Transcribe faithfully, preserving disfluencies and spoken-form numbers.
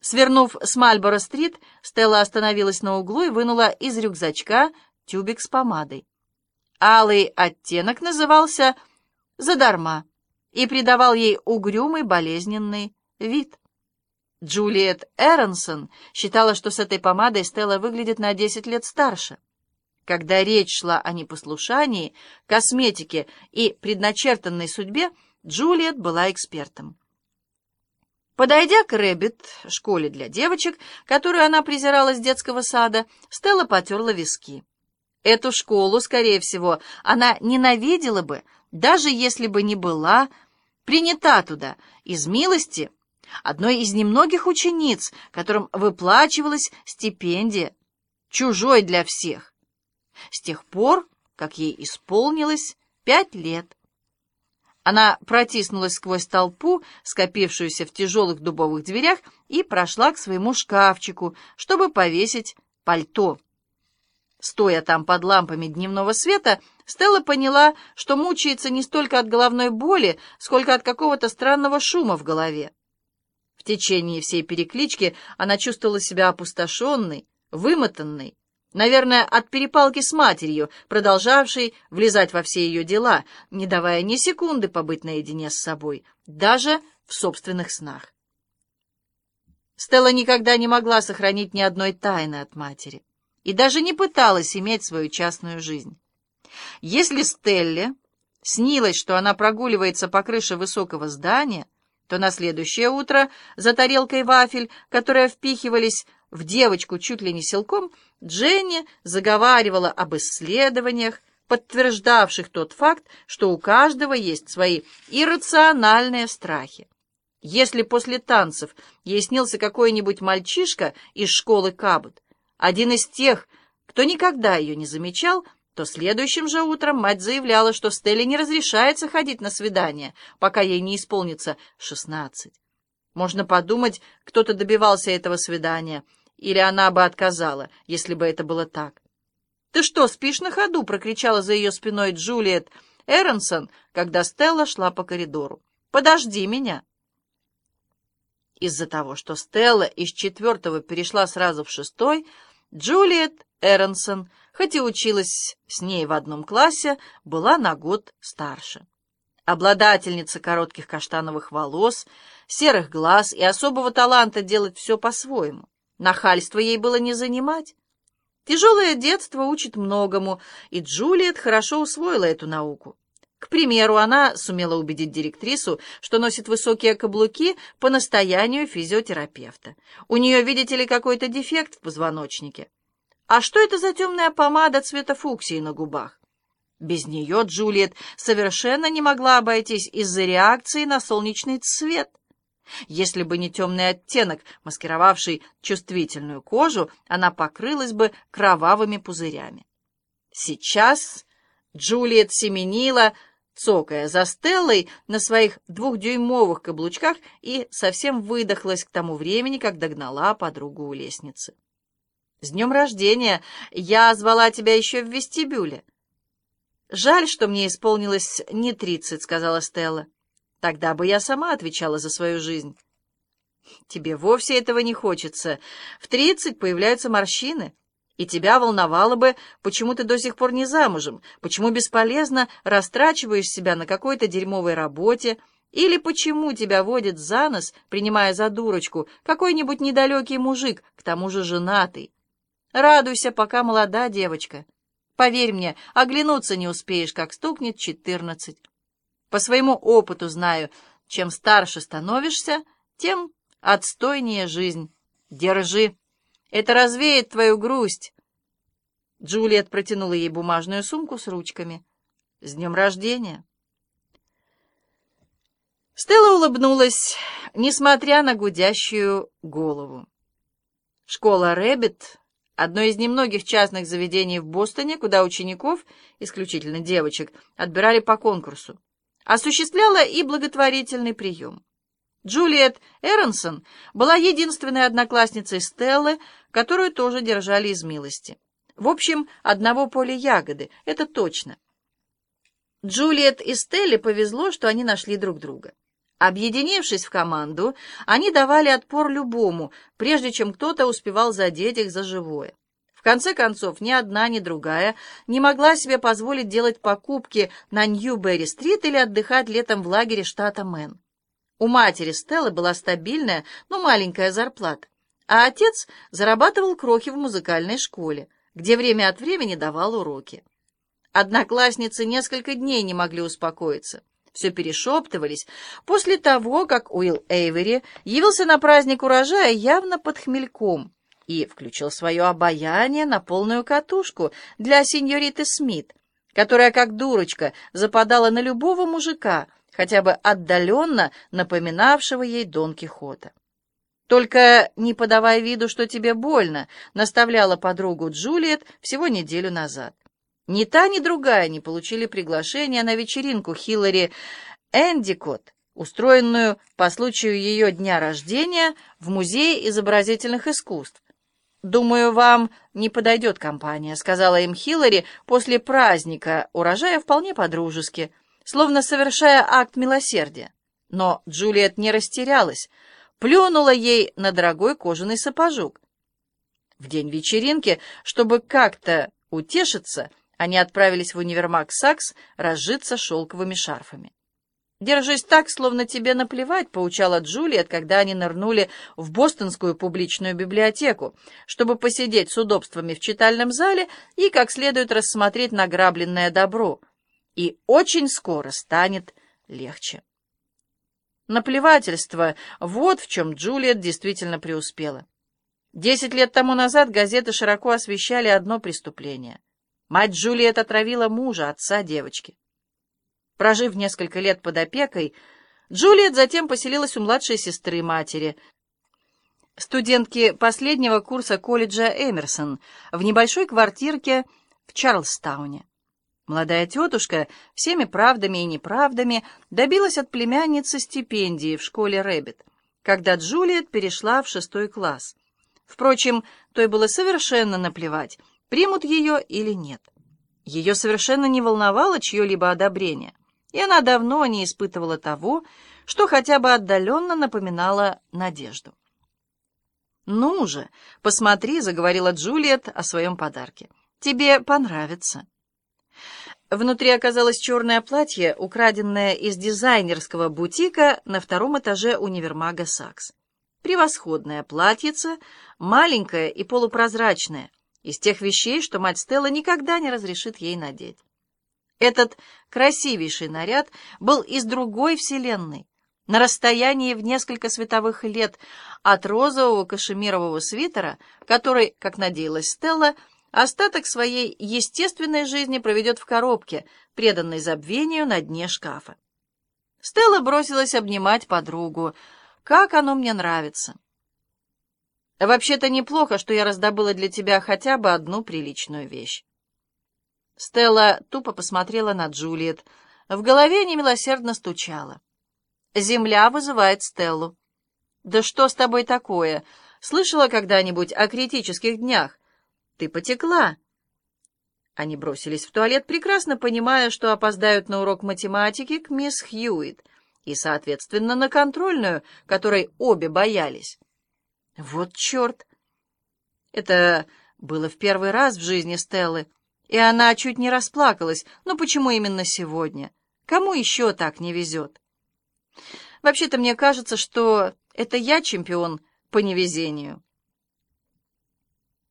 Свернув с Мальборо-стрит, Стелла остановилась на углу и вынула из рюкзачка тюбик с помадой. Алый оттенок назывался «Задарма» и придавал ей угрюмый болезненный вид. Джулиет Эронсон считала, что с этой помадой Стелла выглядит на десять лет старше. Когда речь шла о непослушании, косметике и предначертанной судьбе, Джулиет была экспертом. Подойдя к Рэббит, школе для девочек, которую она презирала с детского сада, Стелла потерла виски. Эту школу, скорее всего, она ненавидела бы, даже если бы не была принята туда из милости одной из немногих учениц, которым выплачивалась стипендия, чужой для всех, с тех пор, как ей исполнилось пять лет. Она протиснулась сквозь толпу, скопившуюся в тяжелых дубовых дверях, и прошла к своему шкафчику, чтобы повесить пальто. Стоя там под лампами дневного света, Стелла поняла, что мучается не столько от головной боли, сколько от какого-то странного шума в голове. В течение всей переклички она чувствовала себя опустошенной, вымотанной, наверное, от перепалки с матерью, продолжавшей влезать во все ее дела, не давая ни секунды побыть наедине с собой, даже в собственных снах. Стелла никогда не могла сохранить ни одной тайны от матери и даже не пыталась иметь свою частную жизнь. Если Стелле снилось, что она прогуливается по крыше высокого здания, то на следующее утро за тарелкой вафель, которые впихивались в девочку чуть ли не силком, Дженни заговаривала об исследованиях, подтверждавших тот факт, что у каждого есть свои иррациональные страхи. Если после танцев ей снился какой-нибудь мальчишка из школы Кабот, один из тех, кто никогда ее не замечал, то следующим же утром мать заявляла, что Стелле не разрешается ходить на свидания, пока ей не исполнится шестнадцать. Можно подумать, кто-то добивался этого свидания, или она бы отказала, если бы это было так. «Ты что, спишь на ходу?» — прокричала за ее спиной Джулиет Эронсон, когда Стелла шла по коридору. «Подожди меня!» Из-за того, что Стелла из четвертого перешла сразу в шестой, Джулиет Эронсон, хоть и училась с ней в одном классе, была на год старше. Обладательница коротких каштановых волос, серых глаз и особого таланта делать все по-своему. Нахальство ей было не занимать. Тяжелое детство учит многому, и Джулиет хорошо усвоила эту науку. К примеру, она сумела убедить директрису, что носит высокие каблуки по настоянию физиотерапевта. У нее, видите ли, какой-то дефект в позвоночнике. А что это за темная помада цвета фуксии на губах? Без нее Джулиет совершенно не могла обойтись из-за реакции на солнечный свет. Если бы не темный оттенок, маскировавший чувствительную кожу, она покрылась бы кровавыми пузырями. Сейчас Джулиет семенила, цокая за Стеллой на своих двухдюймовых каблучках, и совсем выдохлась к тому времени, как догнала подругу у лестницы. «С днем рождения! Я звала тебя еще в вестибюле». «Жаль, что мне исполнилось не тридцать», — сказала Стелла. «Тогда бы я сама отвечала за свою жизнь». «Тебе вовсе этого не хочется. В тридцать появляются морщины, и тебя волновало бы, почему ты до сих пор не замужем, почему бесполезно растрачиваешь себя на какой-то дерьмовой работе, или почему тебя водит за нос, принимая за дурочку, какой-нибудь недалекий мужик, к тому же женатый. Радуйся, пока молода девочка. Поверь мне, оглянуться не успеешь, как стукнет четырнадцать. По своему опыту знаю, чем старше становишься, тем отстойнее жизнь. Держи. Это развеет твою грусть». Джулиет протянула ей бумажную сумку с ручками. «С днем рождения!» Стелла улыбнулась, несмотря на гудящую голову. Школа Рэббит — одно из немногих частных заведений в Бостоне, куда учеников, исключительно девочек, отбирали по конкурсу, осуществляла и благотворительный прием. Джулиет Эронсон была единственной одноклассницей Стеллы, которую тоже держали из милости. В общем, одного поля ягоды, это точно. Джулиет и Стелле повезло, что они нашли друг друга. Объединившись в команду, они давали отпор любому, прежде чем кто-то успевал задеть их за живое. В конце концов, ни одна, ни другая не могла себе позволить делать покупки на Ньюберри-стрит или отдыхать летом в лагере штата Мэн. У матери Стеллы была стабильная, но маленькая зарплата, а отец зарабатывал крохи в музыкальной школе, где время от времени давал уроки. Одноклассницы несколько дней не могли успокоиться. Все перешептывались после того, как Уилл Эйвери явился на праздник урожая явно под хмельком и включил свое обаяние на полную катушку для сеньориты Смит, которая, как дурочка, западала на любого мужика, хотя бы отдаленно напоминавшего ей Дон Кихота. «Только не подавай виду, что тебе больно», — наставляла подругу Джулиет всего неделю назад. Ни та, ни другая не получили приглашения на вечеринку Хиллари Эндикот, устроенную по случаю ее дня рождения в Музее изобразительных искусств. «Думаю, вам не подойдет компания», — сказала им Хиллари после праздника урожая вполне по-дружески, словно совершая акт милосердия. Но Джулиет не растерялась, плюнула ей на дорогой кожаный сапожок. В день вечеринки, чтобы как-то утешиться, они отправились в универмаг «Сакс» разжиться шелковыми шарфами. «Держись так, словно тебе наплевать», — поучала Джулиет, когда они нырнули в бостонскую публичную библиотеку, чтобы посидеть с удобствами в читальном зале и как следует рассмотреть награбленное добро. И очень скоро станет легче. Наплевательство — вот в чем Джулиет действительно преуспела. Десять лет тому назад газеты широко освещали одно преступление. Мать Джулиет отравила мужа, отца девочки. Прожив несколько лет под опекой, Джулиет затем поселилась у младшей сестры матери, студентки последнего курса колледжа Эмерсон, в небольшой квартирке в Чарльстауне. Молодая тетушка всеми правдами и неправдами добилась от племянницы стипендии в школе Рэббит, когда Джулиет перешла в шестой класс. Впрочем, той было совершенно наплевать, примут ее или нет. Ее совершенно не волновало чье-либо одобрение, и она давно не испытывала того, что хотя бы отдаленно напоминало надежду. «Ну же, посмотри», — заговорила Джулиет о своем подарке. «Тебе понравится». Внутри оказалось черное платье, украденное из дизайнерского бутика на втором этаже универмага «Сакс». Превосходное платьице, маленькое и полупрозрачное, из тех вещей, что мать Стеллы никогда не разрешит ей надеть. Этот красивейший наряд был из другой вселенной, на расстоянии в несколько световых лет от розового кашемирового свитера, который, как надеялась Стелла, остаток своей естественной жизни проведет в коробке, преданной забвению на дне шкафа. Стелла бросилась обнимать подругу. «Как оно мне нравится!» «Вообще-то неплохо, что я раздобыла для тебя хотя бы одну приличную вещь». Стелла тупо посмотрела на Джулиет. В голове немилосердно стучала. Земля вызывает Стеллу. «Да что с тобой такое? Слышала когда-нибудь о критических днях? Ты потекла». Они бросились в туалет, прекрасно понимая, что опоздают на урок математики к мисс Хьюитт и, соответственно, на контрольную, которой обе боялись. Вот черт! Это было в первый раз в жизни Стеллы, и она чуть не расплакалась. Но почему именно сегодня? Кому еще так не везет? Вообще-то мне кажется, что это я чемпион по невезению.